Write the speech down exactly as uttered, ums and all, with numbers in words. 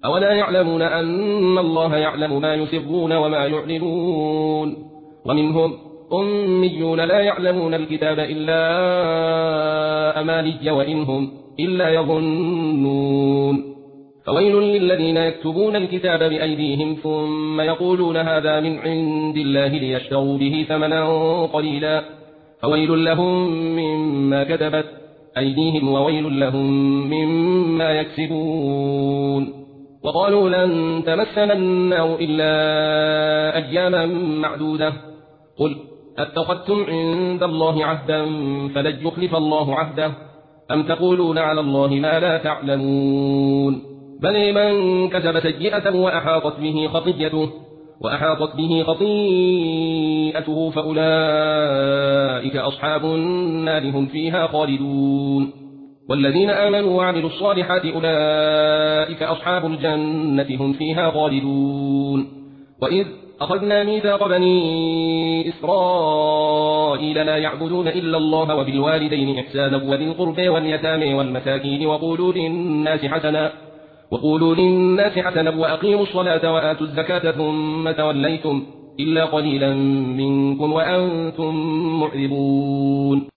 أولا يعلمون أن الله يعلم ما يسرون وما يعلنون ومنهم أميون لا يعلمون الكتاب إلا أماني وإنهم إلا يظنون فويل للذين يكتبون الكتاب بأيديهم ثم يقولون هذا من عند الله ليشتروا به ثمنا قليلا فويل لهم مما كتبت أيديهم وويل لهم مما يكسبون وقالوا لن تمسنا النار إلا أياما معدودة قل اتخذتم عند الله عهدا فلن يخلف الله عهده أم تقولون على الله ما لا تعلمون بل من كسب سيئة وأحاطت به خطيئته وأحاطت به خطيئته فأولئك أصحاب النار هم فيها خالدون والذين آمنوا وعملوا الصالحات أولئك أصحاب الجنة هم فيها خالدون وإذ أخذنا ميثاق بني إسرائيل لا يعبدون إلا الله وبالوالدين إحسانا وذي القربى واليتامى والمساكين وقولوا للناس حسنا وقولوا للناس حسنا وأقيموا الصلاة وآتوا الزكاة ثم توليتم إلا قليلا منكم وأنتم معرضون